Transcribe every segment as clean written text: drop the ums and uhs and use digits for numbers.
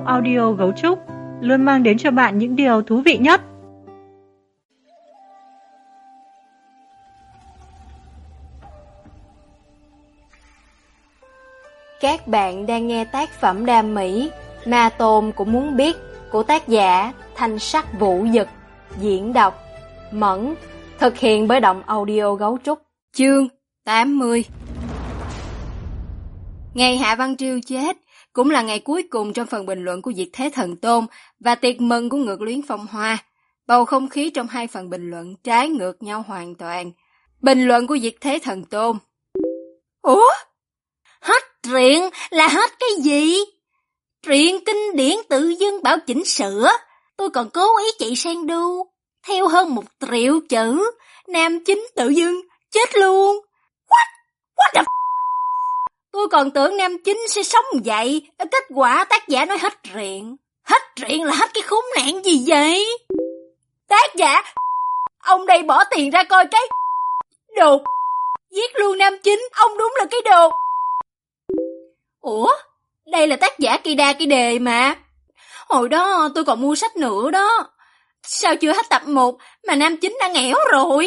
audio Gấu Trúc luôn mang đến cho bạn những điều thú vị nhất. Các bạn đang nghe tác phẩm đam mỹ Ma Tôn Cũng Muốn Biết của tác giả Thanh Sắc Vũ Dực, diễn đọc Mẫn, thực hiện bởi Động Audio Gấu Trúc. Chương 80. Ngày Hạ Văn Triêu chết cũng là ngày cuối cùng trong phần bình luận của Diệt Thế Thần Tôn và tiệc mừng của Ngược Luyến Phong Hoa. Bầu không khí trong hai phần bình luận trái ngược nhau hoàn toàn. Bình luận của Diệt Thế Thần Tôn: Ủa? Hết truyện là hết cái gì? Truyện kinh điển tự dưng bảo chỉnh sửa, tôi còn cố ý chạy sang đu, theo hơn 1 triệu chữ, nam chính tự dưng chết luôn. What the f***? Tôi còn tưởng nam chính sẽ sống vậy, kết quả tác giả nói hết truyện. Hết truyện là hết cái khốn nạn gì vậy? Tác giả, ông đây bỏ tiền ra coi cái đồ, giết luôn nam chính, ông đúng là cái đồ. Ủa, đây là tác giả kỳ đa kỳ đề mà. Hồi đó tôi còn mua sách nữa đó. Sao chưa hết tập 1 mà nam chính đã nghẽo rồi?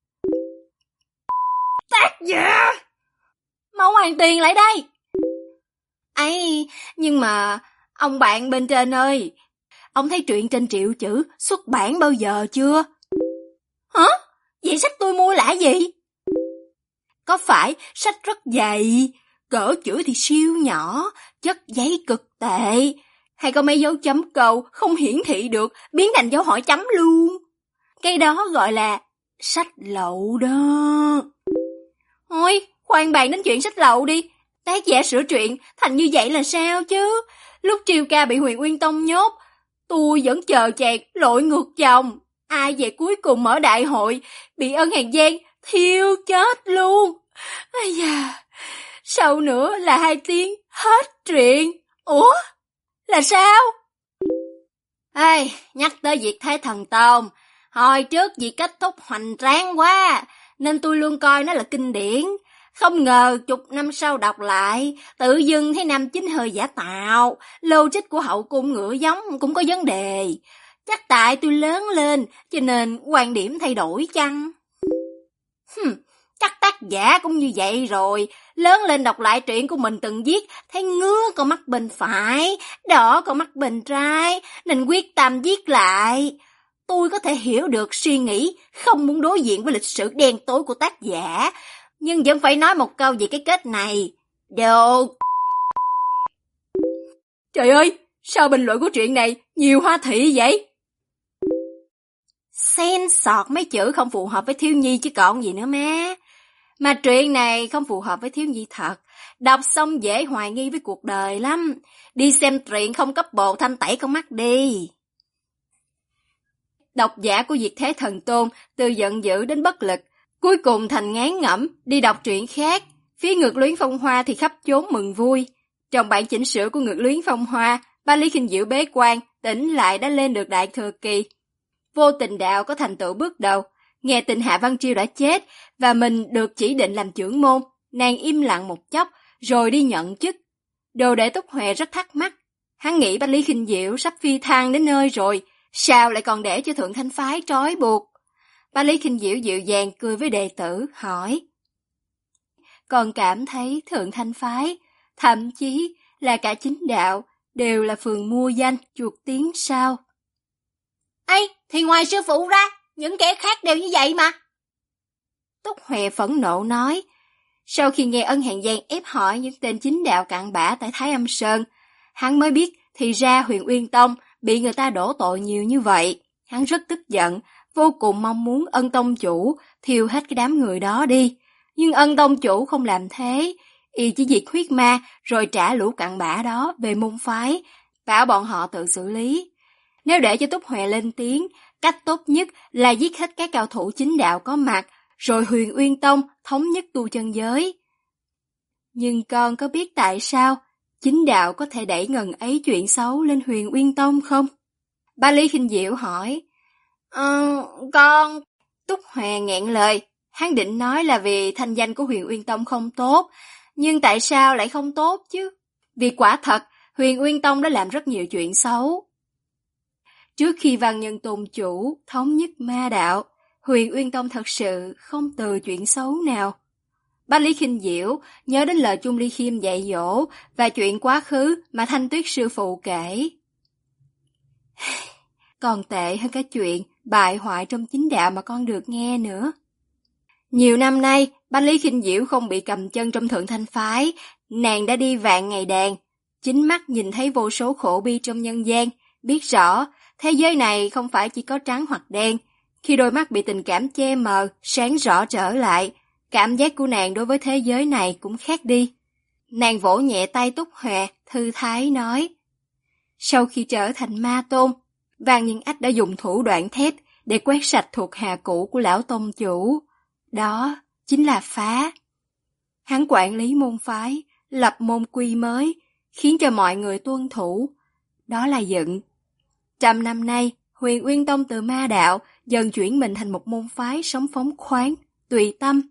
Tác giả, mau hoàn tiền lại đây. Ấy, nhưng mà ông bạn bên trên ơi, ông thấy truyện trên triệu chữ xuất bản bao giờ chưa? Hả? Vậy sách tôi mua là gì? Có phải sách rất dày, cỡ chữ thì siêu nhỏ, chất giấy cực tệ, hay có mấy dấu chấm câu không hiển thị được, biến thành dấu hỏi chấm luôn? Cái đó gọi là sách lậu đó. Thôi, khoan bàn đến chuyện sách lậu đi. Tác giả sửa truyện thành như vậy là sao chứ? Lúc Triều Ca bị Huyền Uyên Tông nhốt, tôi vẫn chờ chàng lội ngược dòng. Ai về cuối cùng mở đại hội, bị Ân Hàn Giang thiêu chết luôn. Ây da, sau nữa là 2 tiếng hết truyện. Ủa? Là sao? Ê, nhắc tới Diệt Thế Thần Tôn, hồi trước vì kết thúc hoành tráng quá, nên tôi luôn coi nó là kinh điển. Không ngờ chục năm sau đọc lại, tự dưng thấy nam chính hơi giả tạo, logic của hậu cung ngựa giống cũng có vấn đề. Chắc tại tôi lớn lên, cho nên quan điểm thay đổi chăng? Chắc tác giả cũng như vậy rồi, lớn lên đọc lại truyện của mình từng viết, thấy ngứa con mắt bên phải, đỏ con mắt bên trái, nên quyết tâm viết lại. Tôi có thể hiểu được suy nghĩ không muốn đối diện với lịch sử đen tối của tác giả, nhưng vẫn phải nói một câu về cái kết này. Đồ. Trời ơi, sao bình luận của truyện này nhiều hoa thị vậy? Xen sọt mấy chữ không phù hợp với thiếu nhi chứ còn gì nữa má. Mà truyện này không phù hợp với thiếu nhi thật, đọc xong dễ hoài nghi với cuộc đời lắm. Đi xem truyện không cấp bộ thanh tẩy con mắt đi. Độc giả của Diệt Thế Thần Tôn từ giận dữ đến bất lực, cuối cùng thành ngán ngẩm đi đọc truyện khác. Phía Ngược Luyến Phong Hoa thì khắp chốn mừng vui. Trong bản chỉnh sửa của Ngược Luyến Phong Hoa, Ba Lý Khinh Diệu bế quan, tỉnh lại đã lên được đại thừa kỳ. Vô Tình Đạo có thành tựu bước đầu, nghe tin Hạ Văn Triêu đã chết và mình được chỉ định làm trưởng môn, nàng im lặng một chốc rồi đi nhận chức. Đồ đệ Túc Huệ rất thắc mắc, hắn nghĩ Ba Lý Khinh Diệu sắp phi thăng đến nơi rồi, sao lại còn để cho Thượng Thanh Phái trói buộc? Ba Lý Khinh Diệu dịu dàng cười với đệ tử, hỏi: Còn cảm thấy Thượng Thanh Phái, thậm chí là cả chính đạo, đều là phường mua danh chuột tiếng sao? Ây, thì ngoài sư phụ ra, những kẻ khác đều như vậy mà. Túc Huệ phẫn nộ nói, sau khi nghe Ân Hàn Giang ép hỏi những tên chính đạo cặn bã tại Thái Âm Sơn, hắn mới biết thì ra Huyền Uyên Tông bị người ta đổ tội nhiều như vậy. Hắn rất tức giận, vô cùng mong muốn Ân Tông chủ thiêu hết cái đám người đó đi. Nhưng Ân Tông chủ không làm thế, y chỉ diệt huyết ma rồi trả lũ cặn bã đó về môn phái, bảo bọn họ tự xử lý. Nếu để cho Túc Huệ lên tiếng, cách tốt nhất là giết hết các cao thủ chính đạo có mặt, rồi Huyền Uyên Tông thống nhất tu chân giới. Nhưng con có biết tại sao chính đạo có thể đẩy ngần ấy chuyện xấu lên Huyền Uyên Tông không? Ba Lý Khinh Diệu hỏi. Con... Túc Huệ nghẹn lời, hắn định nói là vì thanh danh của Huyền Uyên Tông không tốt, nhưng tại sao lại không tốt chứ? Vì quả thật, Huyền Uyên Tông đã làm rất nhiều chuyện xấu. Trước khi Văn Nhân Tôn chủ thống nhất ma đạo, Huyền Uyên Tông thật sự không từ chuyện xấu nào. Bách Lý Khinh Diễu nhớ đến lời Chung Ly Khiêm dạy dỗ và chuyện quá khứ mà Thanh Tuyết sư phụ kể. Còn tệ hơn cả chuyện bại hoại trong chính đạo mà con được nghe nữa. Nhiều năm nay, Bách Lý Khinh Diễu không bị cầm chân trong Thượng Thanh phái, nàng đã đi vạn ngày đàn, chính mắt nhìn thấy vô số khổ bi trong nhân gian, biết rõ thế giới này không phải chỉ có trắng hoặc đen. Khi đôi mắt bị tình cảm che mờ, sáng rõ trở lại, cảm giác của nàng đối với thế giới này cũng khác đi. Nàng vỗ nhẹ tay Túc Hòe, thư thái nói. Sau khi trở thành ma tôn, Vàng Nhân Ách đã dùng thủ đoạn thép để quét sạch thuộc hạ cũ của lão tông chủ. Đó chính là phá. Hắn quản lý môn phái, lập môn quy mới, khiến cho mọi người tuân thủ. Đó là dựng. 100 năm nay, Huyền Uyên Tông từ ma đạo dần chuyển mình thành một môn phái sống phóng khoáng, tùy tâm.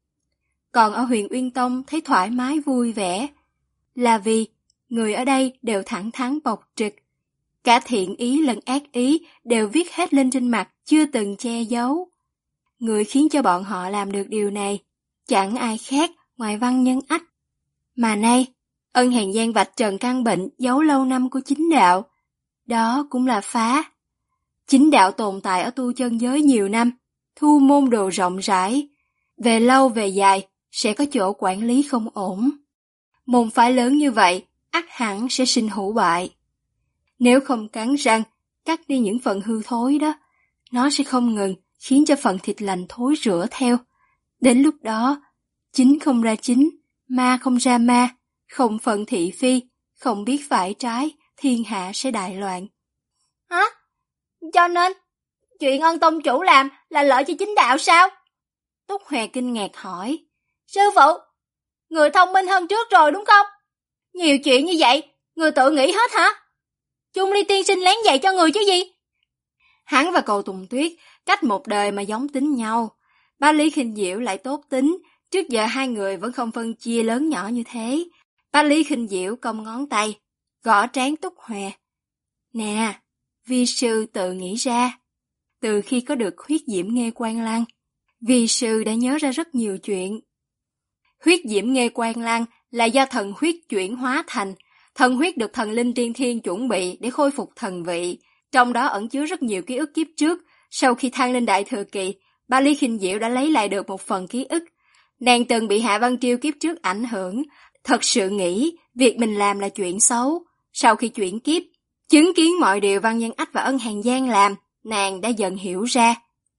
Còn ở Huyền Uyên Tông thấy thoải mái vui vẻ, là vì người ở đây đều thẳng thắn bộc trực. Cả thiện ý lẫn ác ý đều viết hết lên trên mặt, chưa từng che giấu. Người khiến cho bọn họ làm được điều này, chẳng ai khác ngoài Văn Nhân Ách. Mà nay, Ân Hàn Giang vạch trần căn bệnh giấu lâu năm của chính đạo. Đó cũng là phá. Chính đạo tồn tại ở tu chân giới nhiều năm, thu môn đồ rộng rãi. Về lâu về dài, sẽ có chỗ quản lý không ổn. Môn phái lớn như vậy, ắt hẳn sẽ sinh hữu bại. Nếu không cắn răng, cắt đi những phần hư thối đó, nó sẽ không ngừng khiến cho phần thịt lành thối rữa theo. Đến lúc đó, chính không ra chính, ma không ra ma, không phận thị phi, không biết phải trái, thiên hạ sẽ đại loạn. Hả? Cho nên, chuyện Ân tông chủ làm là lợi cho chính đạo sao? Túc Hòe kinh ngạc hỏi. Sư phụ, người thông minh hơn trước rồi đúng không? Nhiều chuyện như vậy, người tự nghĩ hết hả? Chung Ly tiên sinh lén dạy cho người chứ gì? Hắn và Cầu Tùng Tuyết cách một đời mà giống tính nhau. Bách Lý Khinh Diễu lại tốt tính, trước giờ hai người vẫn không phân chia lớn nhỏ như thế. Bách Lý Khinh Diễu cong ngón tay, gõ trán Túc Hòe. Nè, vi sư tự nghĩ ra. Từ khi có được huyết diễm Nghê Quan Lăng, vi sư đã nhớ ra rất nhiều chuyện. Huyết diễm Nghê Quan Lăng là do thần huyết chuyển hóa thành. Thần huyết được thần linh tiên thiên chuẩn bị để khôi phục thần vị, trong đó ẩn chứa rất nhiều ký ức kiếp trước. Sau khi thăng lên đại thừa kỳ, Bách Lý Khinh Diễu đã lấy lại được một phần ký ức. Nàng từng bị Hạ Văn Triêu kiếp trước ảnh hưởng, thật sự nghĩ việc mình làm là chuyện xấu. Sau khi chuyển kiếp, chứng kiến mọi điều Văn Nhân Ách và Ân Hàn Giang làm, nàng đã dần hiểu ra.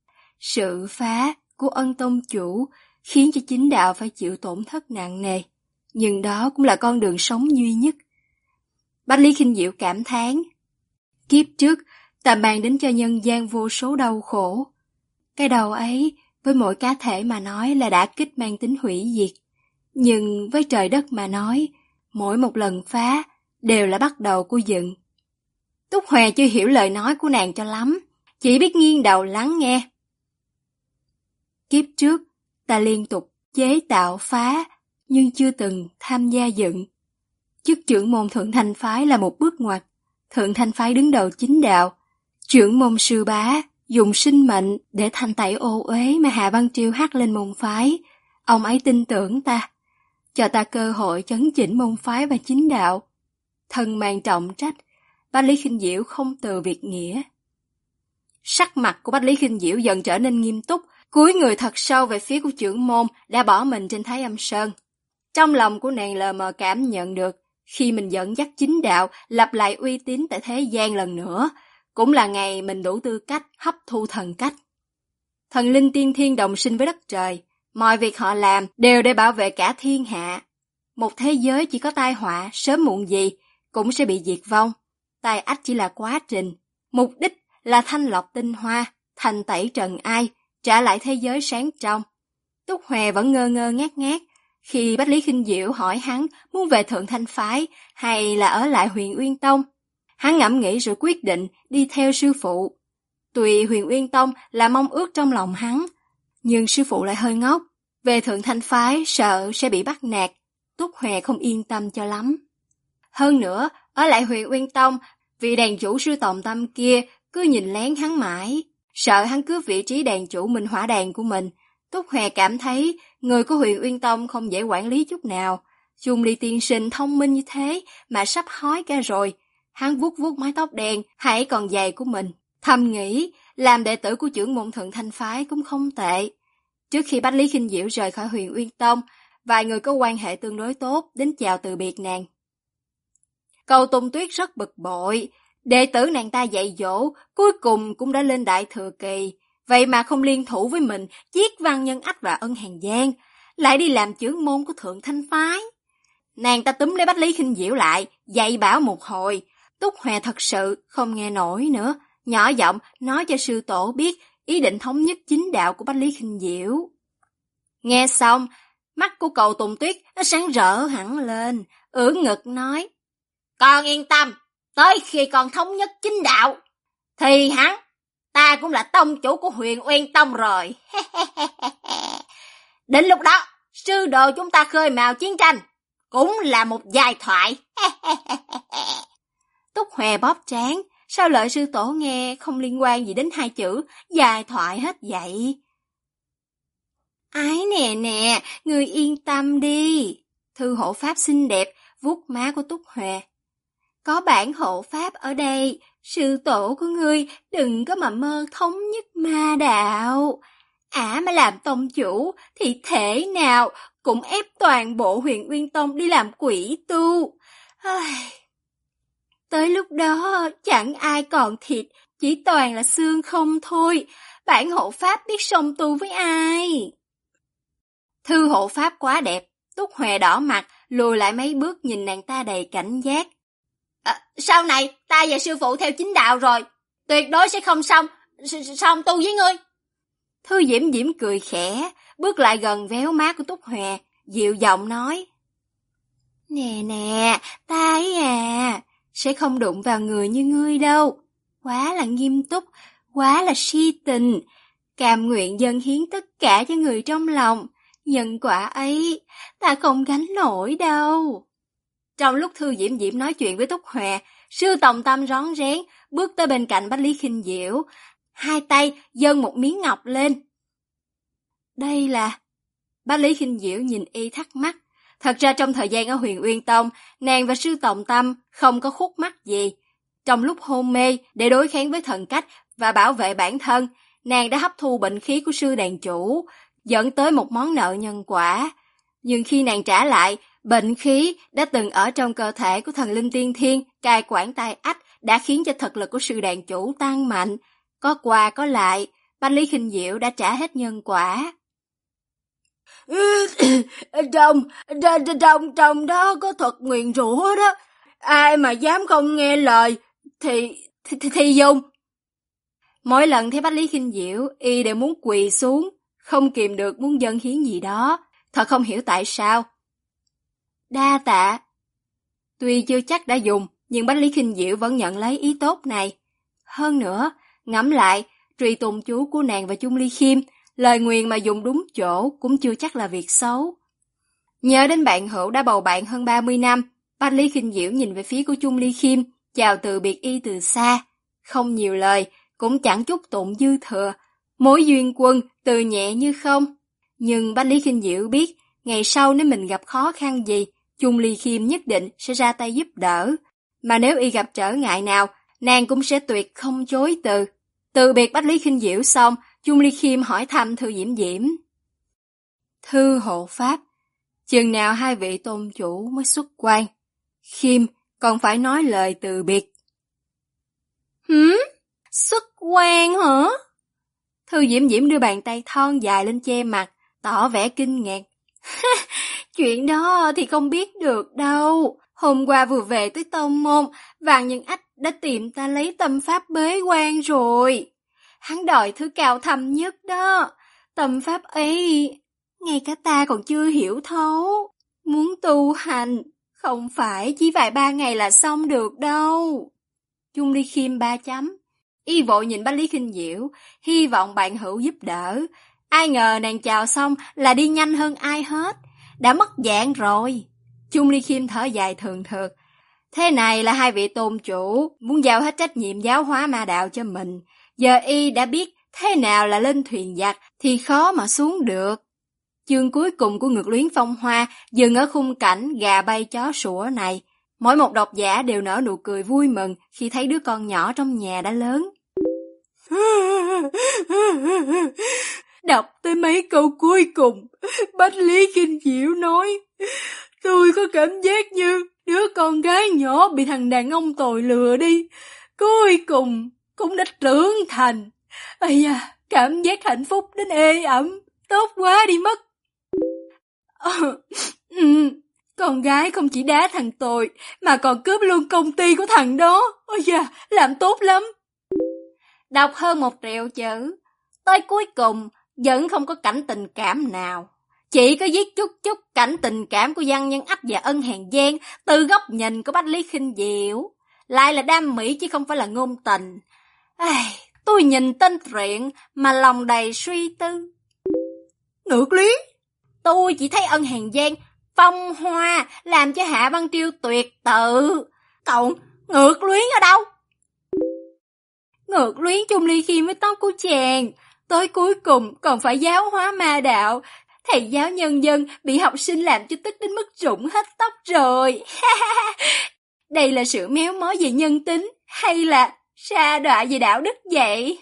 Sự phá của Ân tông chủ khiến cho chính đạo phải chịu tổn thất nặng nề, nhưng đó cũng là con đường sống duy nhất. Bách Lý Khinh Diễu cảm thán. Kiếp trước, ta mang đến cho nhân gian vô số đau khổ. Cái đau ấy, với mỗi cá thể mà nói là đã kích mang tính hủy diệt. Nhưng với trời đất mà nói, mỗi một lần phá đều là bắt đầu của dựng. Túc Hòe chưa hiểu lời nói của nàng cho lắm, chỉ biết nghiêng đầu lắng nghe. Kiếp trước, ta liên tục chế tạo phá, nhưng chưa từng tham gia dựng. Chức trưởng môn Thượng Thanh phái là một bước ngoặt. Thượng Thanh phái đứng đầu chính đạo. Trưởng môn sư bá dùng sinh mệnh để thanh tẩy ô uế mà Hạ Văn Triêu hắt lên môn phái. Ông ấy tin tưởng ta, cho ta cơ hội chấn chỉnh môn phái và chính đạo. Thân mang trọng trách, Bách Lý Khinh Diễu không từ việc nghĩa. Sắc mặt của Bách Lý Khinh Diễu dần trở nên nghiêm túc, cúi người thật sâu về phía của trưởng môn đã bỏ mình trên Thái Âm Sơn. Trong lòng của nàng lờ mờ cảm nhận được, khi mình dẫn dắt chính đạo lập lại uy tín tại thế gian lần nữa, cũng là ngày mình đủ tư cách hấp thu thần cách. Thần linh tiên thiên đồng sinh với đất trời, mọi việc họ làm đều để bảo vệ cả thiên hạ. Một thế giới chỉ có tai họa, sớm muộn gì cũng sẽ bị diệt vong. Tai ách chỉ là quá trình, mục đích là thanh lọc tinh hoa, thanh tẩy trần ai, trả lại thế giới sáng trong. Túc Hòe vẫn ngơ ngơ ngác ngác, khi Bách Lý Khinh Diễu hỏi hắn muốn về Thượng Thanh phái hay là ở lại Huyền Uyên Tông. Hắn ngẫm nghĩ rồi quyết định đi theo sư phụ. Tuy Huyền Uyên Tông là mong ước trong lòng hắn, nhưng sư phụ lại hơi ngốc. Về Thượng Thanh phái sợ sẽ bị bắt nạt, Túc Hòe không yên tâm cho lắm. Hơn nữa, Ở lại Huyền Uyên Tông, vị đàn chủ Sư Tòng Tâm kia cứ nhìn lén hắn mãi, sợ hắn cướp vị trí đàn chủ Minh Hỏa Đàn của mình. Túc Hòe cảm thấy người của Huyền Uyên Tông không dễ quản lý chút nào. Chung Ly tiên sinh thông minh như thế mà sắp hói cả rồi. Hắn vuốt vuốt mái tóc đen hãy còn dài của mình, thầm nghĩ làm đệ tử của trưởng môn Thượng Thanh phái cũng không tệ. Trước khi Bách Lý Khinh Diễu rời khỏi Huyền Uyên Tông, vài người có quan hệ tương đối tốt đến chào từ biệt nàng. Cầu Tùng Tuyết rất bực bội, đệ tử nàng ta dạy dỗ, cuối cùng cũng đã lên đại thừa kỳ, vậy mà không liên thủ với mình giết Văn Nhân Ách và Ân Hàn Giang, lại đi làm trưởng môn của Thượng Thanh phái. Nàng ta túm lấy Bách Lý Khinh Diễu lại, dạy bảo một hồi. Túc Hòe thật sự không nghe nổi nữa, nhỏ giọng nói cho sư tổ biết ý định thống nhất chính đạo của Bách Lý Khinh Diễu. Nghe xong, mắt của Cầu Tùng Tuyết nó sáng rỡ hẳn lên, ưỡn ngực nói: "Con yên tâm, tới khi con thống nhất chính đạo, thì ta cũng là tông chủ của Huyền Uyên Tông rồi." Đến lúc đó, sư đồ chúng ta khơi mào chiến tranh, cũng là một giai thoại. Túc Hòe bóp trán, sao lời sư tổ nghe không liên quan gì đến hai chữ giai thoại hết vậy? Ái nè, người yên tâm đi. Thư hộ pháp xinh đẹp vuốt má của Túc Hòe. Có bản hộ pháp ở đây, sư tổ của ngươi đừng có mà mơ thống nhất ma đạo. Ả mà làm tông chủ thì thể nào cũng ép toàn bộ Huyền Uyên Tông đi làm quỷ tu. Tới lúc đó chẳng ai còn thịt, chỉ toàn là xương không thôi. Bản hộ pháp biết song tu với ai? Thư hộ pháp quá đẹp, Túc Hòe đỏ mặt, lùi lại mấy bước nhìn nàng ta đầy cảnh giác. Sau này ta và sư phụ theo chính đạo rồi, tuyệt đối sẽ không song tu với ngươi. Thư Diễm Diễm cười khẽ, bước lại gần véo má của Túc Hòe, dịu giọng nói: Nè, ta ấy sẽ không đụng vào người như ngươi đâu. Quá là nghiêm túc, quá là si tình, cam nguyện dâng hiến tất cả cho người trong lòng. Nhân quả ấy, ta không gánh nổi đâu. Trong lúc Thư Diễm Diễm nói chuyện với Túc Hòe, Sư Tòng Tâm rón rén bước tới bên cạnh Bách Lý Khinh Diễu, hai tay dâng một miếng ngọc lên. Đây là... Bách Lý Khinh Diễu nhìn y thắc mắc. Thật ra trong thời gian ở Huyền Uyên Tông, nàng và Sư Tòng Tâm không có khúc mắc gì. Trong lúc hôn mê, để đối kháng với thần cách và bảo vệ bản thân, nàng đã hấp thu bệnh khí của sư đàn chủ, dẫn tới một món nợ nhân quả. Nhưng khi nàng trả lại, bệnh khí đã từng ở trong cơ thể của thần linh tiên thiên, cai quản tai ách đã khiến cho thực lực của sư đàn chủ tăng mạnh. Có qua có lại, Bách Lý Khinh Diễu đã trả hết nhân quả. Trong đó có thuật nguyền rủa đó. Ai mà dám không nghe lời thì dùng. Mỗi lần thấy Bách Lý Khinh Diễu, y đều muốn quỳ xuống, không kìm được muốn dâng hiến gì đó. Thật không hiểu tại sao. Đa tạ. Tuy chưa chắc đã dùng, nhưng Bách Lý Khinh Diễu vẫn nhận lấy ý tốt này. Hơn nữa, ngẫm lại, truy tùng chú của nàng và Chung Ly Khiêm, lời nguyền mà dùng đúng chỗ cũng chưa chắc là việc xấu. Nhớ đến bạn hữu đã bầu bạn hơn 30 năm, Bách Lý Khinh Diễu nhìn về phía của Chung Ly Khiêm, chào từ biệt y từ xa. Không nhiều lời, cũng chẳng chút tụng dư thừa. Mối duyên quân từ nhẹ như không. Nhưng Bách Lý Khinh Diễu biết, ngày sau nếu mình gặp khó khăn gì, Chung Ly Khiêm nhất định sẽ ra tay giúp đỡ. Mà nếu y gặp trở ngại nào, nàng cũng sẽ tuyệt không chối từ. Từ biệt Bách Lý Khinh Diễu xong, Chung Ly Khiêm hỏi thăm Thư Diễm Diễm. Thư hộ pháp, chừng nào hai vị tôn chủ mới xuất quan? Khiêm còn phải nói lời từ biệt. Xuất quan hả? Thư Diễm Diễm đưa bàn tay thon dài lên che mặt, tỏ vẻ kinh ngạc. Chuyện đó thì không biết được đâu. Hôm qua vừa về tới tông môn, Vạn Nhân Ách đã tìm ta lấy tâm pháp bế quan rồi. Hắn đòi thứ cao thâm nhất đó. Tâm pháp ấy, ngay cả ta còn chưa hiểu thấu. Muốn tu hành, không phải chỉ vài 3 ngày là xong được đâu. Chung Ly Khiêm 3 chấm. Y vội nhìn Bách Lý Khinh Diễu, hy vọng bạn hữu giúp đỡ. Ai ngờ nàng chào xong là đi nhanh hơn ai hết. Đã mất dạng rồi. Chung Ly Khiêm thở dài thường thượt. Thế này là hai vị tôn chủ muốn giao hết trách nhiệm giáo hóa ma đạo cho mình. Giờ y đã biết thế nào là lên thuyền giặc thì khó mà xuống được. Chương cuối cùng của Ngược Luyến Phong Hoa dừng ở khung cảnh gà bay chó sủa này. Mỗi một độc giả đều nở nụ cười vui mừng khi thấy đứa con nhỏ trong nhà đã lớn. Đọc tới mấy câu cuối cùng, Bách Lý Kinh Diệu nói, tôi có cảm giác như đứa con gái nhỏ bị thằng đàn ông tồi lừa đi, cuối cùng cũng đã trưởng thành. Ây da, cảm giác hạnh phúc đến ê ẩm, tốt quá đi mất. Con gái không chỉ đá thằng tồi, mà còn cướp luôn công ty của thằng đó. Ôi da, làm tốt lắm. Đọc hơn 1 triệu chữ, tới cuối cùng vẫn không có cảnh tình cảm nào. Chỉ có viết chút cảnh tình cảm của Văn Nhân Ách và Ân Hàn Giang từ góc nhìn của Bách Lý Kinh Diệu. Lại là đam mỹ chứ không phải là ngôn tình. Tôi nhìn tên truyện mà lòng đầy suy tư. Ngược lý, tôi chỉ thấy Ân Hàn Giang phong hoa làm cho Hạ Văn Triêu tuyệt tự. Còn Ngược Luyến ở đâu? Ngược Luyến chung ly khi với tóc của chàng, tới cuối cùng còn phải giáo hóa ma đạo. Thầy giáo nhân dân bị học sinh làm cho tức đến mức rụng hết tóc rồi. Đây là sự méo mó về nhân tính hay là sa đọa về đạo đức vậy?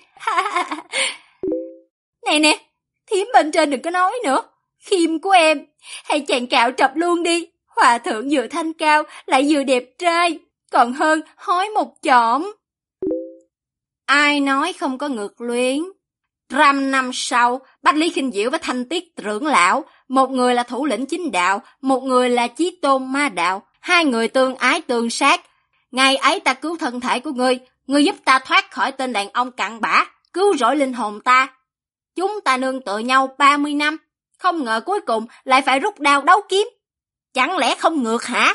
Nè, thím bên trên đừng có nói nữa. Khiêm của em, hay chàng cạo trập luôn đi. Hòa thượng vừa thanh cao lại vừa đẹp trai, còn hơn hói một chỏm. Ai nói không có Ngược Luyến? 100 năm sau, Bách Lý Kinh Diệu và Thanh Tiết trưởng lão, một người là thủ lĩnh chính đạo, một người là chí tôn ma đạo, hai người tương ái tương sát. Ngày ấy ta cứu thân thể của ngươi giúp ta thoát khỏi tên đàn ông cặn bã, cứu rỗi linh hồn ta. Chúng ta nương tựa nhau 30 năm, không ngờ cuối cùng lại phải rút đao đấu kiếm. Chẳng lẽ không ngược hả?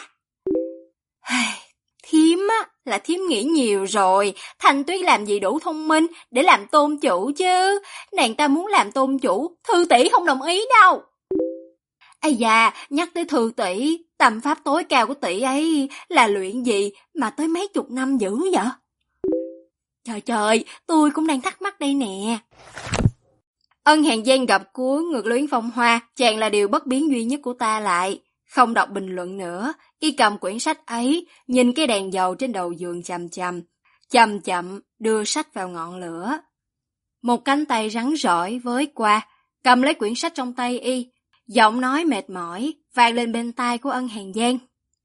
Thím á, là thím nghĩ nhiều rồi. Thanh Tuyết làm gì đủ thông minh để làm tôn chủ chứ. Nàng ta muốn làm tôn chủ, Thư tỷ không đồng ý đâu. Ây da, nhắc tới Thư tỷ, tầm pháp tối cao của tỷ ấy là luyện gì mà tới mấy chục năm dữ vậy? Trời, tôi cũng đang thắc mắc đây nè. Ân Hàn Giang gặp cuốn Ngược Luyến Phong Hoa, chàng là điều bất biến duy nhất của ta lại. Không đọc bình luận nữa, y cầm quyển sách ấy, nhìn cái đèn dầu trên đầu giường chậm chậm đưa sách vào ngọn lửa. Một cánh tay rắn rỏi với qua, cầm lấy quyển sách trong tay y, giọng nói mệt mỏi vang lên bên tai của Ân Hàn Giang.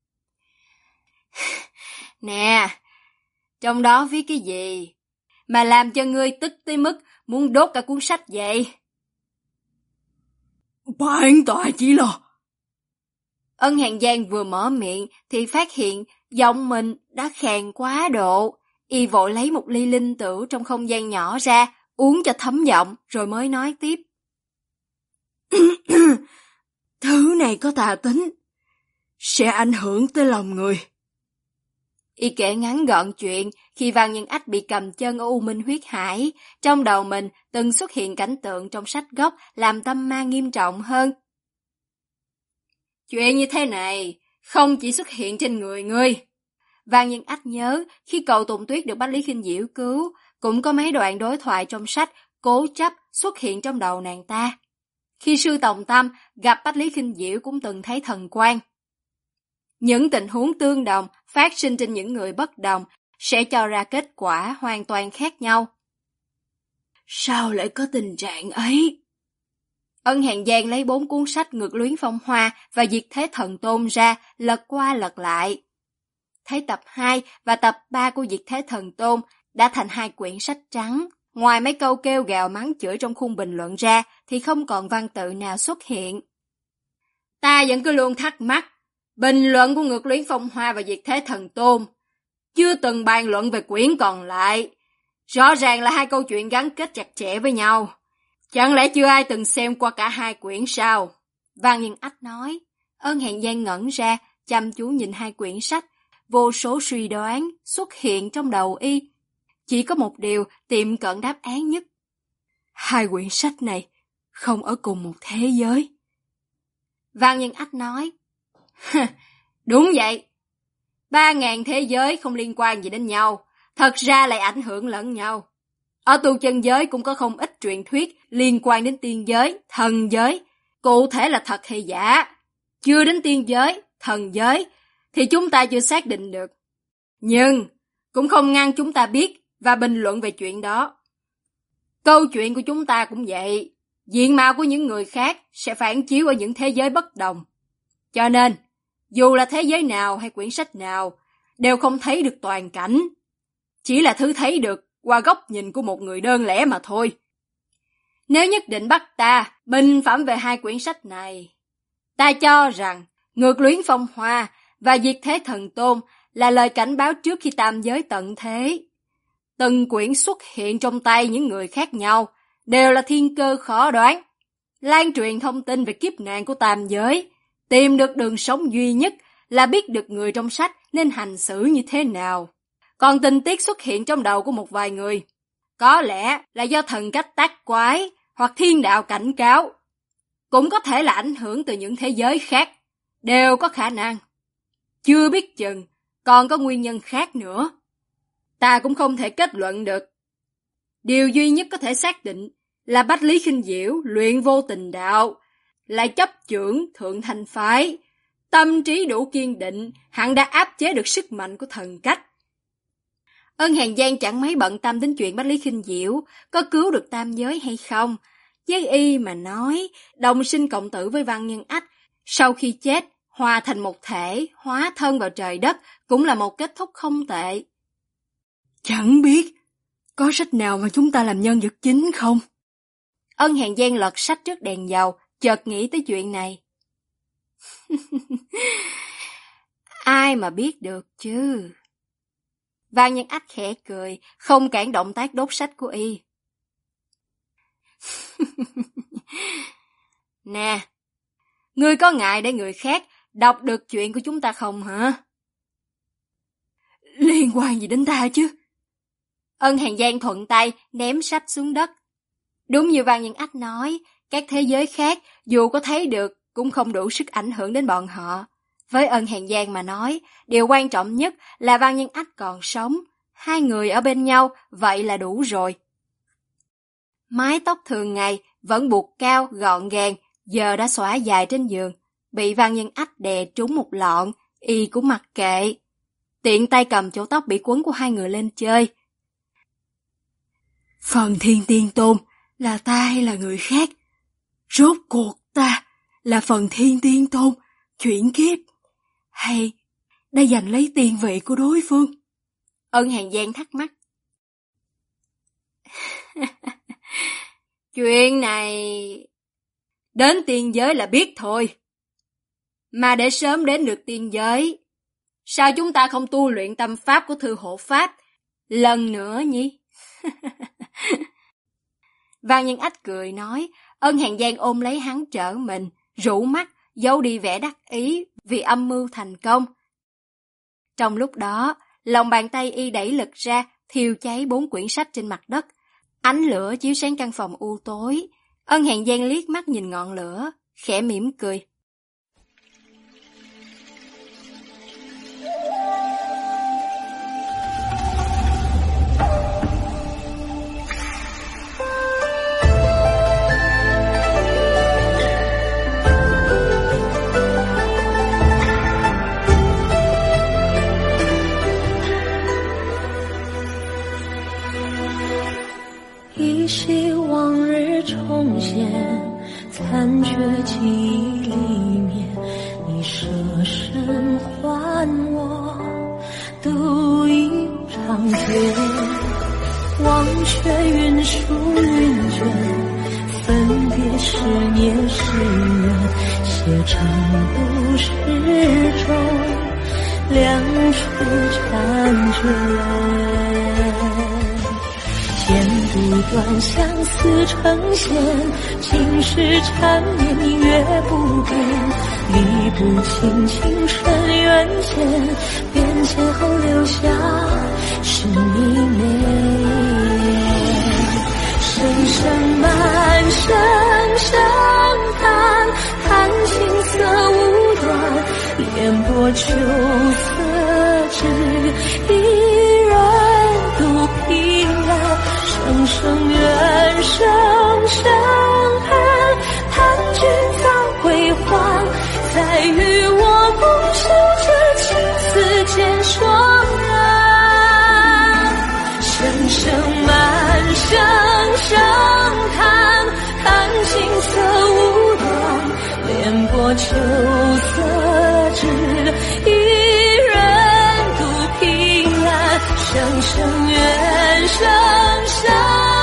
Nè, trong đó viết cái gì mà làm cho ngươi tức tới mức muốn đốt cả cuốn sách vậy? Bản tọa chỉ lo. Ân Hàn Giang vừa mở miệng thì phát hiện giọng mình đã khàn quá độ. Y vội lấy một ly linh tửu trong không gian nhỏ ra, uống cho thấm giọng rồi mới nói tiếp. Thứ này có tà tính, sẽ ảnh hưởng tới lòng người. Y kể ngắn gọn chuyện khi Văn Nhân Ách bị cầm chân ở U Minh huyết hải, trong đầu mình từng xuất hiện cảnh tượng trong sách gốc làm tâm ma nghiêm trọng hơn. Chuyện như thế này không chỉ xuất hiện trên người ngươi. Văn Nhân Ách nhớ khi Cầu Tùng Tuyết được Bách Lý Kinh Diệu cứu, cũng có mấy đoạn đối thoại trong sách cố chấp xuất hiện trong đầu nàng ta. Khi Sư Tòng Tâm gặp Bách Lý Kinh Diệu cũng từng thấy thần quang. Những tình huống tương đồng phát sinh trên những người bất đồng sẽ cho ra kết quả hoàn toàn khác nhau. Sao lại có tình trạng ấy? Ân Hàn Giang lấy 4 cuốn sách Ngược Luyến Phong Hoa và Diệt Thế Thần Tôn ra, lật qua lật lại. Thấy tập 2 và tập 3 của Diệt Thế Thần Tôn đã thành 2 quyển sách trắng. Ngoài mấy câu kêu gào mắng chửi trong khung bình luận ra thì không còn văn tự nào xuất hiện. Ta vẫn cứ luôn thắc mắc, bình luận của Ngược Luyến Phong Hoa và Diệt Thế Thần Tôn chưa từng bàn luận về quyển còn lại. Rõ ràng là 2 câu chuyện gắn kết chặt chẽ với nhau. Chẳng lẽ chưa ai từng xem qua cả 2 quyển sao? Văn Nhân Ách nói. Ân Hàn Giang ngẩn ra, chăm chú nhìn 2 quyển sách. Vô số suy đoán xuất hiện trong đầu y. Chỉ có một điều tiệm cận đáp án nhất. 2 quyển sách này không ở cùng một thế giới. Văn Nhân Ách nói. Đúng vậy. 3.000 thế giới không liên quan gì đến nhau, thật ra lại ảnh hưởng lẫn nhau. Ở tu chân giới cũng có không ít truyền thuyết liên quan đến tiên giới, thần giới. Cụ thể là thật hay giả, chưa đến tiên giới, thần giới, thì chúng ta chưa xác định được. Nhưng cũng không ngăn chúng ta biết và bình luận về chuyện đó. Câu chuyện của chúng ta cũng vậy. Diện mạo của những người khác sẽ phản chiếu ở những thế giới bất đồng. Cho nên, dù là thế giới nào hay quyển sách nào, đều không thấy được toàn cảnh. Chỉ là thứ thấy được qua góc nhìn của một người đơn lẻ mà thôi. Nếu nhất định bắt ta bình phẩm về hai quyển sách này, ta cho rằng Ngược Luyến Phong Hoa và Diệt Thế Thần Tôn là lời cảnh báo trước khi tam giới tận thế. Từng quyển xuất hiện trong tay những người khác nhau đều là thiên cơ khó đoán, lan truyền thông tin về kiếp nạn của tam giới, tìm được đường sống duy nhất là biết được người trong sách nên hành xử như thế nào. Còn tình tiết xuất hiện trong đầu của một vài người, có lẽ là do thần cách tác quái hoặc thiên đạo cảnh cáo, cũng có thể là ảnh hưởng từ những thế giới khác, đều có khả năng. Chưa biết chừng còn có nguyên nhân khác nữa. Ta cũng không thể kết luận được. Điều duy nhất có thể xác định là Bách Lý Khinh Diễu luyện vô tình đạo, lại chấp chưởng thượng thanh phái, tâm trí đủ kiên định, hẳn đã áp chế được sức mạnh của thần cách. Ân Hàn Giang chẳng mấy bận tâm đến chuyện Bách Lý Khinh Diễu có cứu được tam giới hay không. Với y mà nói, đồng sinh cộng tử với Văn Nhân Ách, sau khi chết, hòa thành một thể, hóa thân vào trời đất, cũng là một kết thúc không tệ. Chẳng biết, có sách nào mà chúng ta làm nhân vật chính không? Ân Hàn Giang lật sách trước đèn dầu, chợt nghĩ tới chuyện này. Ai mà biết được chứ? Văn Nhân Ách khẽ cười, không cản động tác đốt sách của y. Nè, ngươi có ngại để người khác đọc được chuyện của chúng ta không hả? Liên quan gì đến ta chứ? Ân Hàn Giang thuận tay ném sách xuống đất. Đúng như Văn Nhân Ách nói, các thế giới khác dù có thấy được cũng không đủ sức ảnh hưởng đến bọn họ. Với Ân Hàn Giang mà nói, điều quan trọng nhất là Văn Nhân Ách còn sống. Hai người ở bên nhau, vậy là đủ rồi. Mái tóc thường ngày vẫn buộc cao, gọn gàng, giờ đã xõa dài trên giường. Bị Văn Nhân Ách đè trúng một lọn, y cũng mặc kệ. Tiện tay cầm chỗ tóc bị quấn của hai người lên chơi. Phần Thiên Tiên Tôn là ta hay là người khác? Rốt cuộc ta là Phần Thiên Tiên Tôn chuyển kiếp, hay đã giành lấy tiền vị của đối phương? Ân Hàn Giang thắc mắc. Chuyện này đến tiên giới là biết thôi. Mà để sớm đến được tiên giới, sao chúng ta không tu luyện tâm pháp của Thư Hộ Pháp lần nữa nhỉ? Văn Nhân Ách cười nói. Ân Hàn Giang ôm lấy hắn trở mình, rũ mắt, giấu đi vẻ đắc ý vì âm mưu thành công. Trong lúc đó, lòng bàn tay y đẩy lực ra, thiêu cháy 4 quyển sách trên mặt đất. Ánh lửa chiếu sáng căn phòng u tối. Ân Hàn Giang liếc mắt nhìn ngọn lửa, khẽ mỉm cười. 希往日重现，残缺记忆里面，你舍身还我，独一长街，忘却云舒云卷，分别是孽是缘，写成故事中两处婵娟。剪不断，相思成线，情是缠绵，明月不变，理不清情深缘浅，变迁后留下是你美。深深满深深叹，叹青涩无端，烟波秋色我秋色只一人独凭栏，声声怨，声声